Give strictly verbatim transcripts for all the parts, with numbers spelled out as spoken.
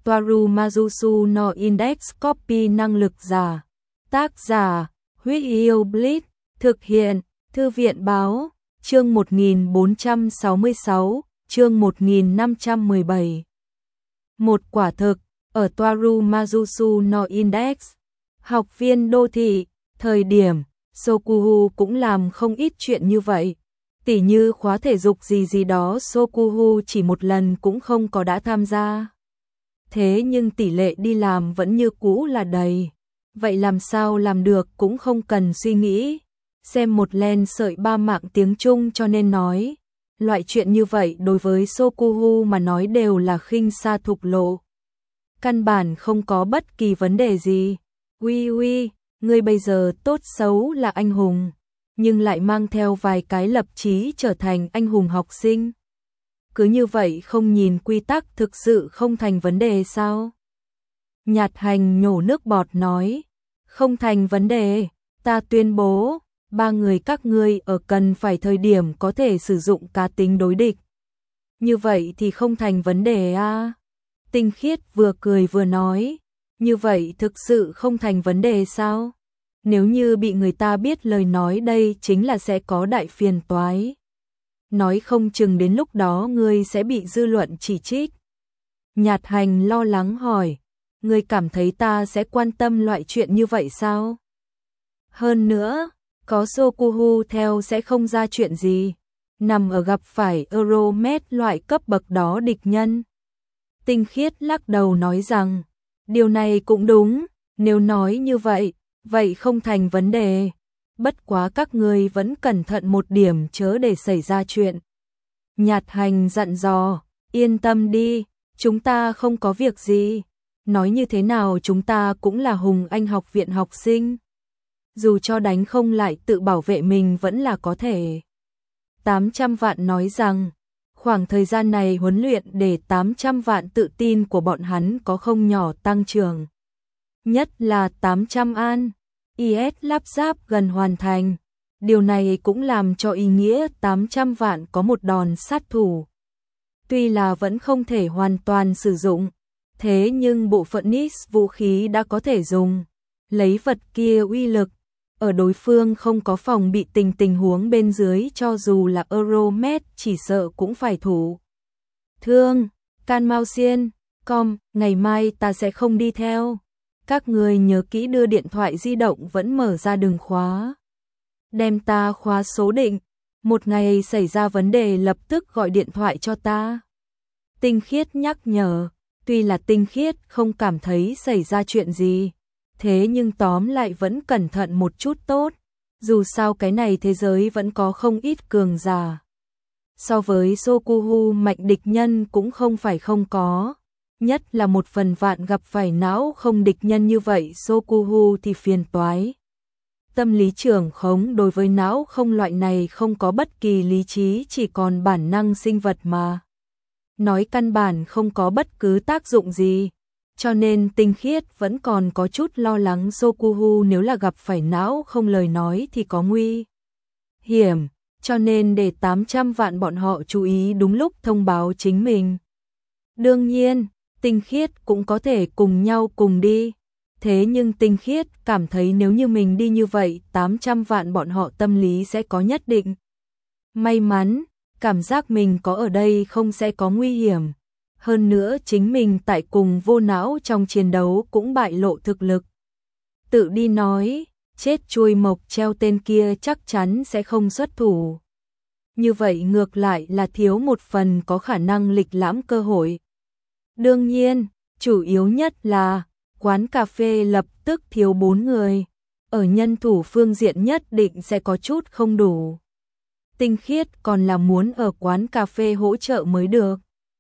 Toaru Majusu no Index Copy năng lực giả. Tác giả, Huyết Yêu Blitz, thực hiện, Thư viện báo, chương một nghìn bốn trăm sáu mươi sáu, chương một nghìn năm trăm mười bảy. Một quả thực, ở Toaru Majusu no Index, học viên đô thị, thời điểm, Sokuhu cũng làm không ít chuyện như vậy. Tỉ như khóa thể dục gì gì đó Sokuhu chỉ một lần cũng không có đã tham gia. Thế nhưng tỷ lệ đi làm vẫn như cũ là đầy. Vậy làm sao làm được cũng không cần suy nghĩ. Xem một len sợi ba mạng tiếng Trung cho nên nói. Loại chuyện như vậy đối với Sokuhu mà nói đều là khinh xa thục lộ. Căn bản không có bất kỳ vấn đề gì. Uy uy, ngươi bây giờ tốt xấu là anh hùng, nhưng lại mang theo vài cái lập chí trở thành anh hùng học sinh. Cứ như vậy không nhìn quy tắc thực sự không thành vấn đề sao? Nhạt Hành nhổ nước bọt nói, không thành vấn đề, ta tuyên bố, ba người các ngươi ở cần phải thời điểm có thể sử dụng cá tính đối địch. Như vậy thì không thành vấn đề a. À? Tinh Khiết vừa cười vừa nói, như vậy thực sự không thành vấn đề sao? Nếu như bị người ta biết lời nói đây chính là sẽ có đại phiền toái. Nói không chừng đến lúc đó ngươi sẽ bị dư luận chỉ trích. Nhạt Hành lo lắng hỏi, ngươi cảm thấy ta sẽ quan tâm loại chuyện như vậy sao? Hơn nữa, có Sokuhu theo sẽ không ra chuyện gì, nằm ở gặp phải Euromed loại cấp bậc đó địch nhân. Tinh Khiết lắc đầu nói rằng, điều này cũng đúng, nếu nói như vậy, vậy không thành vấn đề. Bất quá các ngươi vẫn cẩn thận một điểm chớ để xảy ra chuyện. Nhạt Hành dặn dò, yên tâm đi, chúng ta không có việc gì. Nói như thế nào chúng ta cũng là Hùng Anh học viện học sinh. Dù cho đánh không lại tự bảo vệ mình vẫn là có thể. tám trăm vạn nói rằng, khoảng thời gian này huấn luyện để tám trăm vạn tự tin của bọn hắn có không nhỏ tăng trưởng. Nhất là tám trăm an. i ét lắp ráp gần hoàn thành. Điều này cũng làm cho ý nghĩa tám trăm vạn có một đòn sát thủ. Tuy là vẫn không thể hoàn toàn sử dụng, thế nhưng bộ phận Nis vũ khí đã có thể dùng. Lấy vật kia uy lực, ở đối phương không có phòng bị tình tình huống bên dưới cho dù là Euromed chỉ sợ cũng phải thủ. Thương, Can Mao Xiên, com, ngày mai ta sẽ không đi theo. Các người nhớ kỹ đưa điện thoại di động vẫn mở ra đừng khóa. Đem ta khóa số định, một ngày xảy ra vấn đề lập tức gọi điện thoại cho ta. Tinh Khiết nhắc nhở, tuy là Tinh Khiết không cảm thấy xảy ra chuyện gì, thế nhưng tóm lại vẫn cẩn thận một chút tốt, dù sao cái này thế giới vẫn có không ít cường giả. So với Sokuhu mạnh địch nhân cũng không phải không có. Nhất là một phần vạn gặp phải não không địch nhân như vậy Sokuhu thì phiền toái. Tâm lý trưởng khống đối với não không loại này không có bất kỳ lý trí chỉ còn bản năng sinh vật mà. Nói căn bản không có bất cứ tác dụng gì. Cho nên Tinh Khiết vẫn còn có chút lo lắng Sokuhu nếu là gặp phải não không lời nói thì có nguy hiểm. Cho nên để tám trăm vạn bọn họ chú ý đúng lúc thông báo chính mình. Đương nhiên, Tinh Khiết cũng có thể cùng nhau cùng đi. Thế nhưng Tinh Khiết cảm thấy nếu như mình đi như vậy tám trăm vạn bọn họ tâm lý sẽ có nhất định may mắn, cảm giác mình có ở đây không sẽ có nguy hiểm. Hơn nữa chính mình tại cùng vô não trong chiến đấu cũng bại lộ thực lực. Tự đi nói, chết chui mộc treo tên kia chắc chắn sẽ không xuất thủ. Như vậy ngược lại là thiếu một phần có khả năng lịch lãm cơ hội. Đương nhiên, chủ yếu nhất là quán cà phê lập tức thiếu bốn người. Ở nhân thủ phương diện nhất định sẽ có chút không đủ. Tinh Khiết còn là muốn ở quán cà phê hỗ trợ mới được.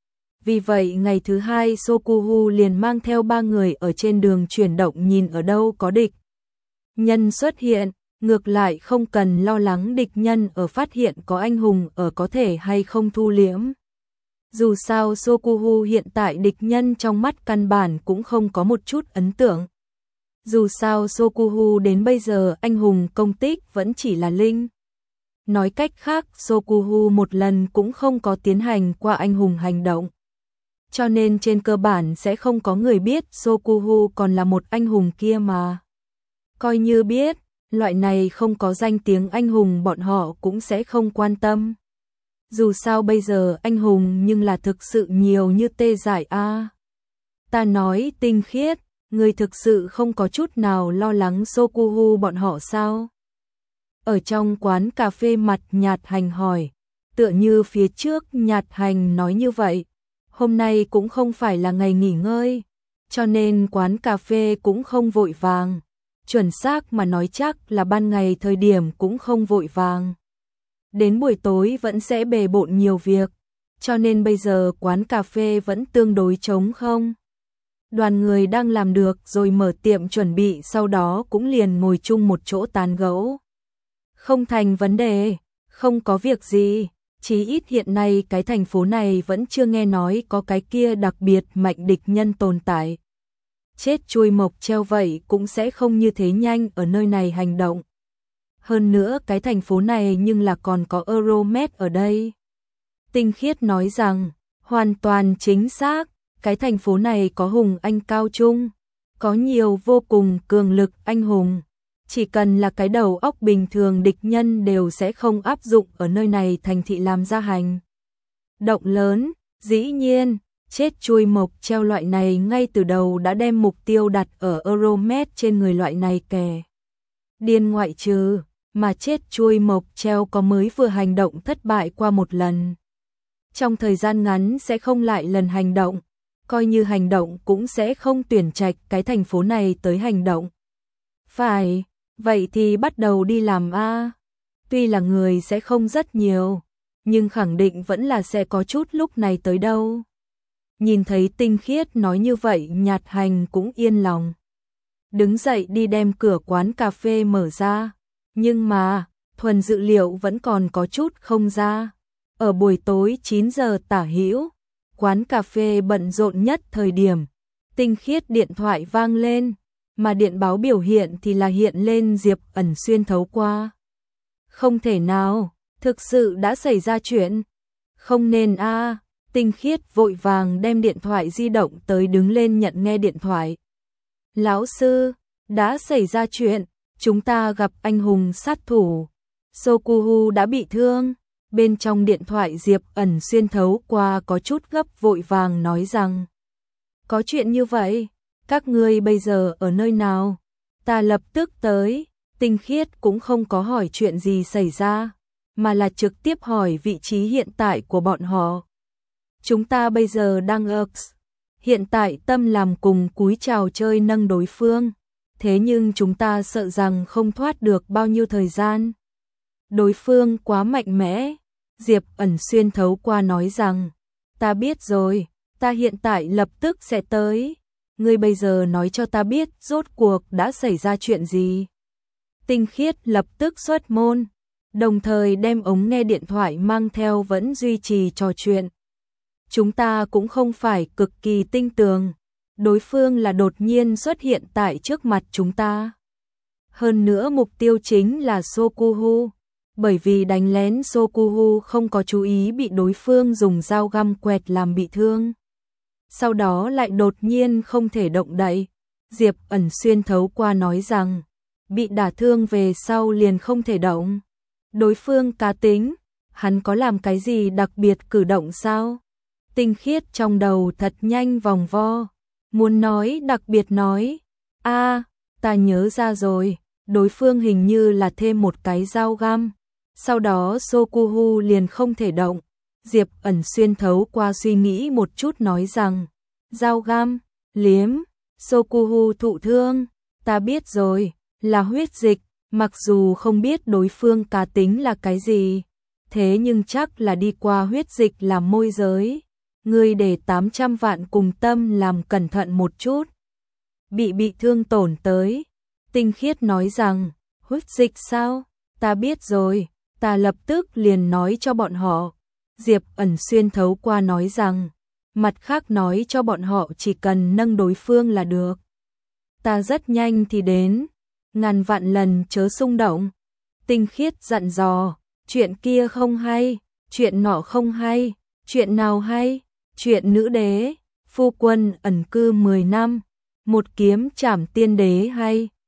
Vì vậy ngày thứ hai Sokuhu liền mang theo ba người ở trên đường chuyển động nhìn ở đâu có địch nhân xuất hiện, ngược lại không cần lo lắng địch nhân ở phát hiện có anh hùng ở có thể hay không thu liễm. Dù sao Sokuhu hiện tại địch nhân trong mắt căn bản cũng không có một chút ấn tượng. Dù sao Sokuhu đến bây giờ anh hùng công tích vẫn chỉ là linh. Nói cách khác Sokuhu một lần cũng không có tiến hành qua anh hùng hành động. cho nên trên cơ bản sẽ không có người biết Sokuhu còn là một anh hùng kia mà. Coi như biết, loại này không có danh tiếng anh hùng bọn họ cũng sẽ không quan tâm. Dù sao bây giờ anh hùng nhưng là thực sự nhiều như tê dại a. Ta nói Tinh Khiết, người thực sự không có chút nào lo lắng Sokuhu bọn họ sao? Ở trong quán cà phê mặt Nhạt Hành hỏi, tựa như phía trước Nhạt Hành nói như vậy, hôm nay cũng không phải là ngày nghỉ ngơi, cho nên quán cà phê cũng không vội vàng, chuẩn xác mà nói chắc là ban ngày thời điểm cũng không vội vàng. Đến buổi tối vẫn sẽ bề bộn nhiều việc, cho nên bây giờ quán cà phê vẫn tương đối trống không. Đoàn người đang làm được rồi mở tiệm chuẩn bị sau đó cũng liền ngồi chung một chỗ tán gẫu. Không thành vấn đề, không có việc gì, chí ít hiện nay cái thành phố này vẫn chưa nghe nói có cái kia đặc biệt mạnh địch nhân tồn tại. Chết chui mộc treo vậy cũng sẽ không như thế nhanh ở nơi này hành động. Hơn nữa cái thành phố này nhưng là còn có Euromed ở đây. Tinh Khiết nói rằng, hoàn toàn chính xác, cái thành phố này có hùng anh cao trung, có nhiều vô cùng cường lực anh hùng. Chỉ cần là cái đầu óc bình thường địch nhân đều sẽ không áp dụng ở nơi này thành thị làm ra hành động lớn, dĩ nhiên, chết chui mộc treo loại này ngay từ đầu đã đem mục tiêu đặt ở Euromed trên người loại này kẻ. Điên ngoại trừ, mà chết chui mộc treo có mới vừa hành động thất bại qua một lần. Trong thời gian ngắn sẽ không lại lần hành động, coi như hành động cũng sẽ không tuyển trạch cái thành phố này tới hành động. Phải, vậy thì bắt đầu đi làm a. Tuy là người sẽ không rất nhiều, nhưng khẳng định vẫn là sẽ có chút lúc này tới đâu. Nhìn thấy Tinh Khiết nói như vậy Nhạt Hành cũng yên lòng. Đứng dậy đi đem cửa quán cà phê mở ra. Nhưng mà, thuần dự liệu vẫn còn có chút không ra. Ở buổi tối chín giờ tả hữu, quán cà phê bận rộn nhất thời điểm. Tinh Khiết điện thoại vang lên, mà điện báo biểu hiện thì là hiện lên Diệp Ẩn xuyên thấu qua. Không thể nào, thực sự đã xảy ra chuyện. Không nên a. Tinh Khiết vội vàng đem điện thoại di động tới đứng lên nhận nghe điện thoại. Lão sư, đã xảy ra chuyện, chúng ta gặp anh hùng sát thủ. Sokuhu đã bị thương. Bên trong điện thoại Diệp Ẩn xuyên thấu qua có chút gấp vội vàng nói rằng. Có chuyện như vậy, các ngươi bây giờ ở nơi nào? Ta lập tức tới. Tinh Khiết cũng không có hỏi chuyện gì xảy ra, mà là trực tiếp hỏi vị trí hiện tại của bọn họ. Chúng ta bây giờ đang ở hiện tại tâm làm cùng cúi chào chơi nâng đối phương, thế nhưng chúng ta sợ rằng không thoát được bao nhiêu thời gian. Đối phương quá mạnh mẽ. Diệp Ẩn xuyên thấu qua nói rằng, ta biết rồi, ta hiện tại lập tức sẽ tới. Ngươi bây giờ nói cho ta biết rốt cuộc đã xảy ra chuyện gì. Tinh Khiết lập tức xuất môn, đồng thời đem ống nghe điện thoại mang theo vẫn duy trì trò chuyện. Chúng ta cũng không phải cực kỳ tinh tường, đối phương là đột nhiên xuất hiện tại trước mặt chúng ta. Hơn nữa mục tiêu chính là Sokuhu, bởi vì đánh lén Sokuhu không có chú ý bị đối phương dùng dao găm quẹt làm bị thương. Sau đó lại đột nhiên không thể động đậy. Diệp Ẩn xuyên thấu qua nói rằng, bị đả thương về sau liền không thể động. Đối phương cá tính, hắn có làm cái gì đặc biệt cử động sao? Tinh Khiết trong đầu thật nhanh vòng vo, muốn nói đặc biệt nói, a, ta nhớ ra rồi, đối phương hình như là thêm một cái dao găm, sau đó Sokuhu liền không thể động. Diệp Ẩn xuyên thấu qua suy nghĩ một chút nói rằng, dao găm, liếm, Sokuhu thụ thương, ta biết rồi, là huyết dịch, mặc dù không biết đối phương cá tính là cái gì, thế nhưng chắc là đi qua huyết dịch làm môi giới. Ngươi để tám trăm vạn cùng tâm làm cẩn thận một chút. Bị bị thương tổn tới. Tinh Khiết nói rằng, huyết dịch sao? Ta biết rồi, ta lập tức liền nói cho bọn họ. Diệp Ẩn xuyên thấu qua nói rằng, mặt khác nói cho bọn họ chỉ cần nâng đối phương là được. Ta rất nhanh thì đến, ngàn vạn lần chớ xung động. Tinh Khiết dặn dò, chuyện kia không hay, chuyện nọ không hay, chuyện nào hay? Chuyện nữ đế, Phu quân ẩn cư mười năm, một kiếm trảm tiên đế hay